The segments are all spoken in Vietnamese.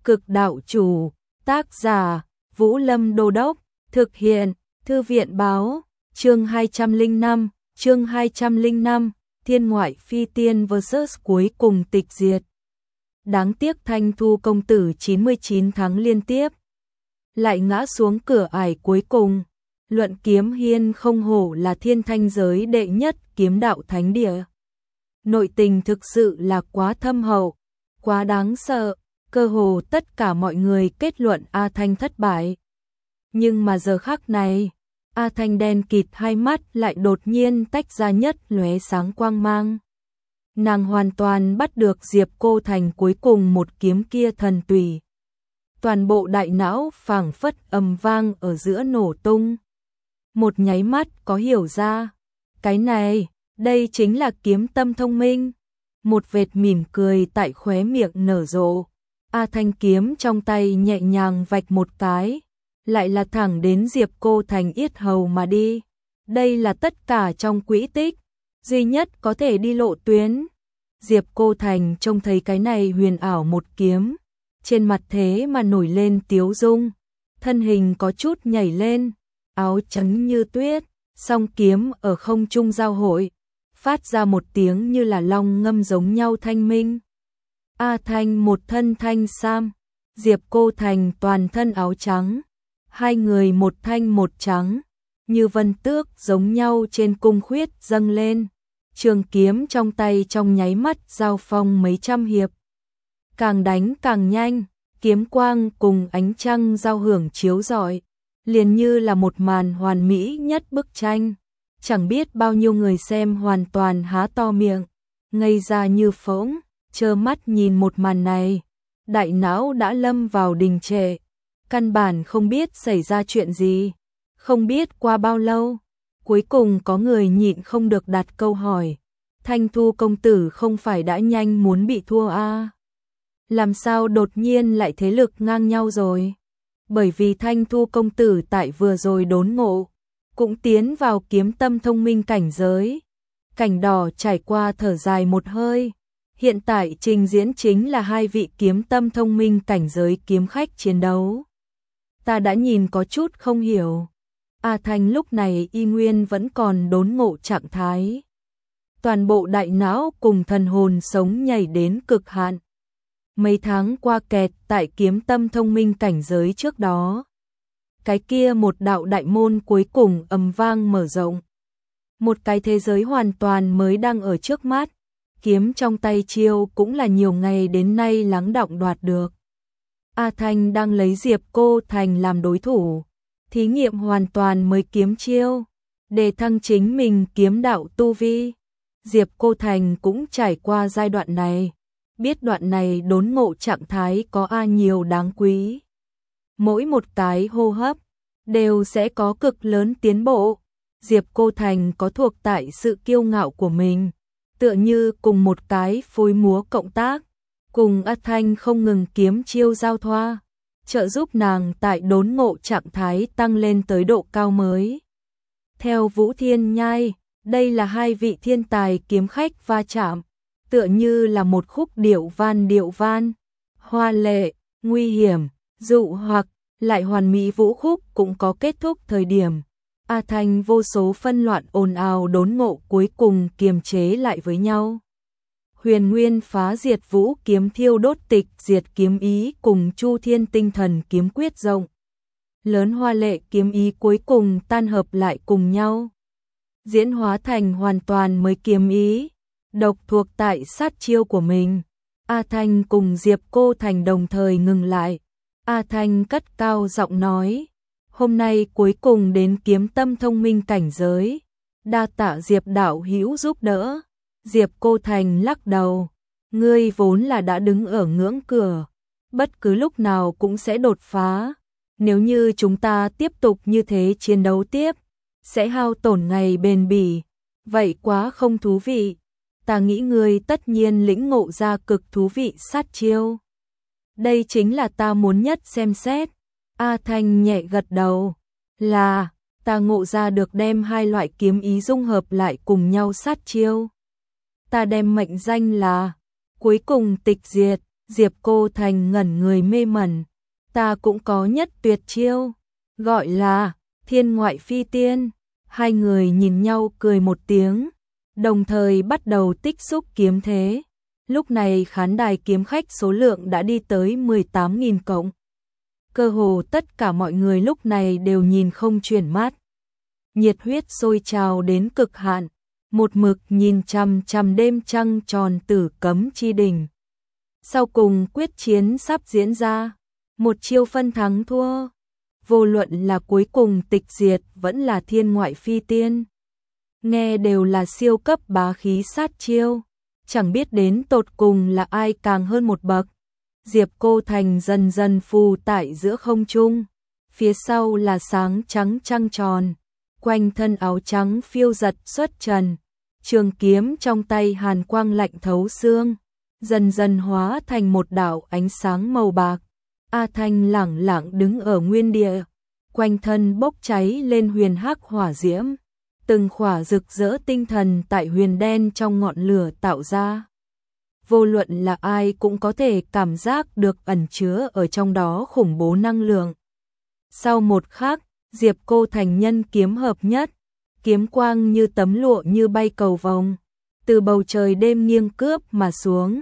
Cực đạo chủ, tác giả, Vũ Lâm Đô Đốc, thực hiện, Thư viện báo, chương 205, Thiên ngoại phi tiên vs cuối cùng tịch diệt. Đáng tiếc Thanh Thu công tử 99 tháng liên tiếp, lại ngã xuống cửa ải cuối cùng. Luận kiếm hiên không hổ là thiên thanh giới đệ nhất kiếm đạo thánh địa. Nội tình thực sự là quá thâm hậu, quá đáng sợ, cơ hồ tất cả mọi người kết luận A Thanh thất bại. Nhưng mà giờ khắc này, A Thanh đen kịt hai mắt lại đột nhiên tách ra nhất lóe sáng quang mang. Nàng hoàn toàn bắt được Diệp Cô Thành cuối cùng một kiếm kia thần tùy. Toàn bộ đại não phảng phất ầm vang ở giữa nổ tung. Một nháy mắt có hiểu ra, cái này, đây chính là kiếm tâm thông minh. Một vệt mỉm cười tại khóe miệng nở rộ. A Thanh kiếm trong tay nhẹ nhàng vạch một cái, lại là thẳng đến Diệp Cô Thành yết hầu mà đi. Đây là tất cả trong quỹ tích, duy nhất có thể đi lộ tuyến. Diệp Cô Thành trông thấy cái này huyền ảo một kiếm, trên mặt thế mà nổi lên tiếu dung, thân hình có chút nhảy lên, áo trắng như tuyết, song kiếm ở không trung giao hội, phát ra một tiếng như là long ngâm giống nhau thanh minh. A Thanh một thân thanh sam, Diệp Cô Thành toàn thân áo trắng, hai người một thanh một trắng, như vân tước giống nhau trên cung khuyết dâng lên. Trường kiếm trong tay trong nháy mắt giao phong mấy trăm hiệp. Càng đánh càng nhanh, kiếm quang cùng ánh trăng giao hưởng chiếu rọi, liền như là một màn hoàn mỹ nhất bức tranh. Chẳng biết bao nhiêu người xem hoàn toàn há to miệng, ngây ra như phỗng, trơ mắt nhìn một màn này. Đại não đã lâm vào đình trệ, căn bản không biết xảy ra chuyện gì. Không biết qua bao lâu, cuối cùng có người nhịn không được đặt câu hỏi. Thanh Thu công tử không phải đã nhanh muốn bị thua à? Làm sao đột nhiên lại thế lực ngang nhau rồi? Bởi vì Thanh Thu công tử tại vừa rồi đốn ngộ, cũng tiến vào kiếm tâm thông minh cảnh giới. Cảnh đỏ trải qua thở dài một hơi. Hiện tại trình diễn chính là hai vị kiếm tâm thông minh cảnh giới kiếm khách chiến đấu. Ta đã nhìn có chút không hiểu. A Thanh lúc này y nguyên vẫn còn đốn ngộ trạng thái. Toàn bộ đại não cùng thần hồn sống nhảy đến cực hạn. Mấy tháng qua kẹt tại kiếm tâm thông minh cảnh giới trước đó. Cái kia một đạo đại môn cuối cùng ầm vang mở rộng. Một cái thế giới hoàn toàn mới đang ở trước mắt. Kiếm trong tay chiêu cũng là nhiều ngày đến nay lắng đọng đoạt được. A Thanh đang lấy Diệp Cô Thành làm đối thủ, thí nghiệm hoàn toàn mới kiếm chiêu, để thăng chính mình kiếm đạo tu vi. Diệp Cô Thành cũng trải qua giai đoạn này, biết đoạn này đốn ngộ trạng thái có nhiều đáng quý. Mỗi một cái hô hấp đều sẽ có cực lớn tiến bộ. Diệp Cô Thành có thuộc tại sự kiêu ngạo của mình, tựa như cùng một cái phối múa cộng tác, cùng A Thanh không ngừng kiếm chiêu giao thoa, trợ giúp nàng tại đốn ngộ trạng thái tăng lên tới độ cao mới. Theo Vũ Thiên Nhai, đây là hai vị thiên tài kiếm khách va chạm, tựa như là một khúc điệu van, hoa lệ, nguy hiểm, dụ hoặc, lại hoàn mỹ vũ khúc cũng có kết thúc thời điểm. A Thanh vô số phân loạn ồn ào đốn ngộ cuối cùng kiềm chế lại với nhau. Huyền Nguyên phá diệt vũ kiếm thiêu đốt tịch diệt kiếm ý cùng Chu Thiên tinh thần kiếm quyết rộng lớn hoa lệ kiếm ý cuối cùng tan hợp lại cùng nhau, diễn hóa thành hoàn toàn mới kiếm ý, độc thuộc tại sát chiêu của mình. A Thanh cùng Diệp Cô Thành đồng thời ngừng lại. A Thanh cất cao giọng nói, hôm nay cuối cùng đến kiếm tâm thông minh cảnh giới, đa tạ Diệp đạo hữu giúp đỡ. Diệp Cô Thành lắc đầu, ngươi vốn là đã đứng ở ngưỡng cửa, bất cứ lúc nào cũng sẽ đột phá. Nếu như chúng ta tiếp tục như thế chiến đấu tiếp, sẽ hao tổn ngày bền bỉ, vậy quá không thú vị. Ta nghĩ ngươi tất nhiên lĩnh ngộ ra cực thú vị sát chiêu. Đây chính là ta muốn nhất xem xét. A Thanh nhẹ gật đầu, là, ta ngộ ra được đem hai loại kiếm ý dung hợp lại cùng nhau sát chiêu. Ta đem mệnh danh là cuối cùng tịch diệt. Diệp Cô Thành ngẩn người mê mẩn. Ta cũng có nhất tuyệt chiêu, gọi là Thiên Ngoại Phi Tiên. Hai người nhìn nhau cười một tiếng, đồng thời bắt đầu tích xúc kiếm thế. Lúc này khán đài kiếm khách số lượng đã đi tới 18.000 cộng. Cơ hồ tất cả mọi người lúc này đều nhìn không chuyển mắt. Nhiệt huyết sôi trào đến cực hạn, một mực nhìn chằm chằm đêm trăng tròn Tử Cấm Chi Đỉnh. Sau cùng quyết chiến sắp diễn ra, một chiêu phân thắng thua. Vô luận là cuối cùng tịch diệt vẫn là Thiên Ngoại Phi Tiên, nghe đều là siêu cấp bá khí sát chiêu, chẳng biết đến tột cùng là ai càng hơn một bậc. Diệp Cô Thành dần dần phù tại giữa không trung, phía sau là sáng trắng trăng tròn, quanh thân áo trắng phiêu giật xuất trần, trường kiếm trong tay hàn quang lạnh thấu xương, dần dần hóa thành một đạo ánh sáng màu bạc. A Thanh lẳng lặng đứng ở nguyên địa, quanh thân bốc cháy lên huyền hắc hỏa diễm, từng khỏa rực rỡ tinh thần tại huyền đen trong ngọn lửa tạo ra. Vô luận là ai cũng có thể cảm giác được ẩn chứa ở trong đó khủng bố năng lượng. Sau một khắc, Diệp Cô Thành nhân kiếm hợp nhất, kiếm quang như tấm lụa như bay cầu vồng, từ bầu trời đêm nghiêng cướp mà xuống,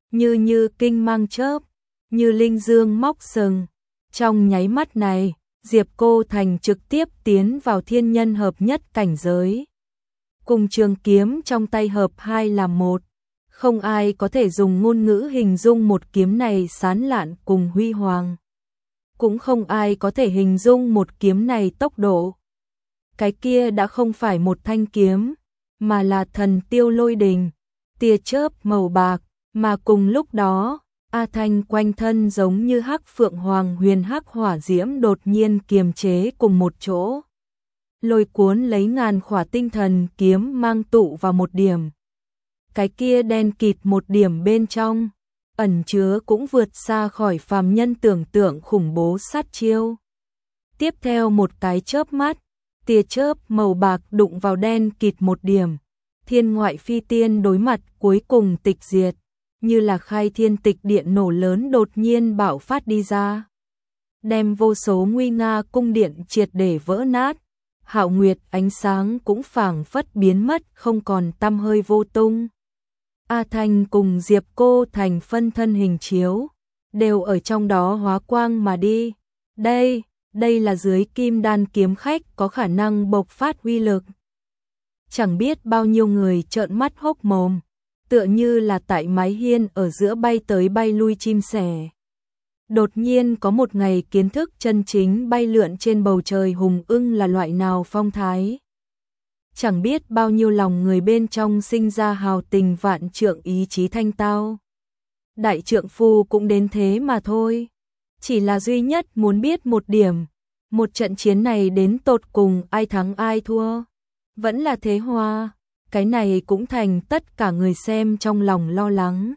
như kinh mang chớp, như linh dương móc sừng. Trong nháy mắt này, Diệp Cô Thành trực tiếp tiến vào thiên nhân hợp nhất cảnh giới. Cùng trường kiếm trong tay hợp hai làm một, không ai có thể dùng ngôn ngữ hình dung một kiếm này sán lạn cùng huy hoàng. Cũng không ai có thể hình dung một kiếm này tốc độ. Cái kia đã không phải một thanh kiếm, mà là thần tiêu lôi đình, tia chớp màu bạc, mà cùng lúc đó, A Thanh quanh thân giống như hắc phượng hoàng huyền hắc hỏa diễm đột nhiên kiềm chế cùng một chỗ. Lôi cuốn lấy ngàn khỏa tinh thần kiếm mang tụ vào một điểm. Cái kia đen kịt một điểm bên trong, ẩn chứa cũng vượt xa khỏi phàm nhân tưởng tượng khủng bố sát chiêu. Tiếp theo một cái chớp mắt, tia chớp màu bạc đụng vào đen kịt một điểm. Thiên Ngoại Phi Tiên đối mặt cuối cùng tịch diệt, như là khai thiên tịch điện nổ lớn đột nhiên bạo phát đi ra, đem vô số nguy nga cung điện triệt để vỡ nát. Hạo nguyệt ánh sáng cũng phảng phất biến mất không còn tăm hơi vô tung. A Thanh cùng Diệp Cô Thành phân thân hình chiếu, đều ở trong đó hóa quang mà đi. Đây là dưới kim đan kiếm khách có khả năng bộc phát uy lực. Chẳng biết bao nhiêu người trợn mắt hốc mồm, tựa như là tại mái hiên ở giữa bay tới bay lui chim sẻ. Đột nhiên có một ngày kiến thức chân chính bay lượn trên bầu trời hùng ưng là loại nào phong thái. Chẳng biết bao nhiêu lòng người bên trong sinh ra hào tình vạn trượng ý chí thanh tao. Đại trượng phu cũng đến thế mà thôi. Chỉ là duy nhất muốn biết một điểm, một trận chiến này đến tột cùng ai thắng ai thua. Vẫn là thế hoa, cái này cũng thành tất cả người xem trong lòng lo lắng.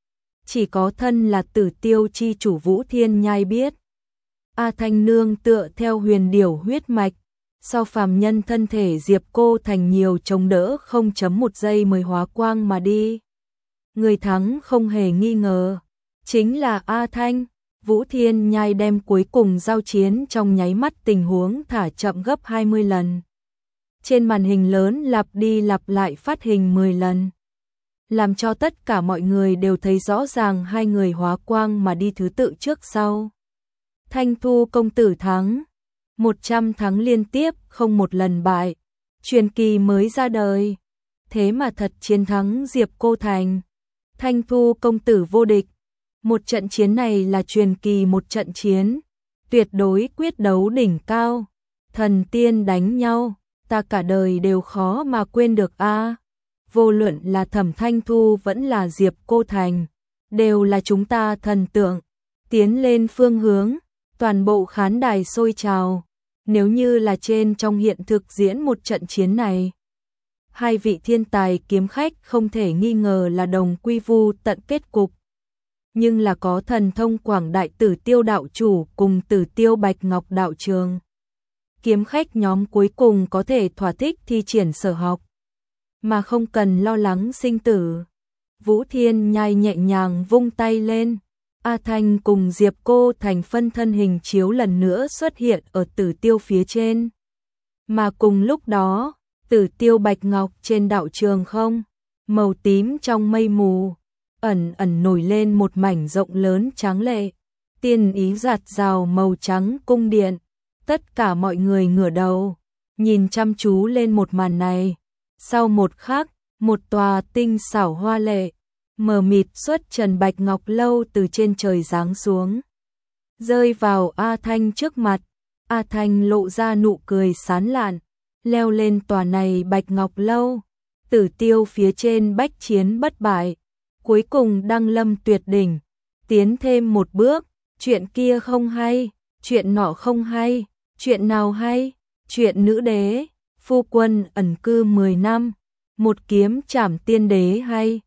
Chỉ có thân là Tử Tiêu chi chủ Vũ Thiên Nhai biết. A Thanh nương tựa theo huyền điểu huyết mạch, so phàm nhân thân thể Diệp Cô Thành nhiều chống đỡ 0.1 giây mới hóa quang mà đi. Người thắng không hề nghi ngờ, chính là A Thanh. Vũ Thiên Nhai đem cuối cùng giao chiến trong nháy mắt tình huống thả chậm gấp 20 lần. Trên màn hình lớn lặp đi lặp lại phát hình 10 lần, làm cho tất cả mọi người đều thấy rõ ràng hai người hóa quang mà đi thứ tự trước sau. Thanh Thu công tử thắng, 100 thắng liên tiếp không một lần bại, truyền kỳ mới ra đời, thế mà thật chiến thắng Diệp Cô Thành. Thanh Thu công tử vô địch, một trận chiến này là truyền kỳ một trận chiến, tuyệt đối quyết đấu đỉnh cao, thần tiên đánh nhau, ta cả đời đều khó mà quên được a. Vô luận là Thẩm Thanh Thu vẫn là Diệp Cô Thành, đều là chúng ta thần tượng. Tiến lên phương hướng, toàn bộ khán đài sôi trào. Nếu như là trong hiện thực diễn một trận chiến này, hai vị thiên tài kiếm khách không thể nghi ngờ là đồng quy vu tận kết cục. Nhưng là có thần thông quảng đại Tử Tiêu đạo chủ cùng Tử Tiêu Bạch Ngọc đạo trường. Kiếm khách nhóm cuối cùng có thể thỏa thích thi triển sở học, mà không cần lo lắng sinh tử. Vũ Thiên Nhai nhẹ nhàng vung tay lên, A Thanh cùng Diệp Cô Thành phân thân hình chiếu lần nữa xuất hiện ở Tử Tiêu phía trên. Mà cùng lúc đó, Tử Tiêu bạch ngọc trên đạo trường không, màu tím trong mây mù, ẩn ẩn nổi lên một mảnh rộng lớn tráng lệ, tiên ý giạt rào màu trắng cung điện. Tất cả mọi người ngửa đầu, nhìn chăm chú lên một màn này. Sau một khắc, một tòa tinh xảo hoa lệ, mờ mịt xuất trần bạch ngọc lâu từ trên trời giáng xuống, rơi vào A Thanh trước mặt. A Thanh lộ ra nụ cười sán lạn, leo lên tòa này bạch ngọc lâu. Tử Tiêu phía trên bách chiến bất bại, cuối cùng đăng lâm tuyệt đỉnh, tiến thêm một bước. Chuyện kia không hay, chuyện nọ không hay, chuyện nào hay? Chuyện nữ đế, phu quân ẩn cư 10 năm, một kiếm trảm tiên đế hay?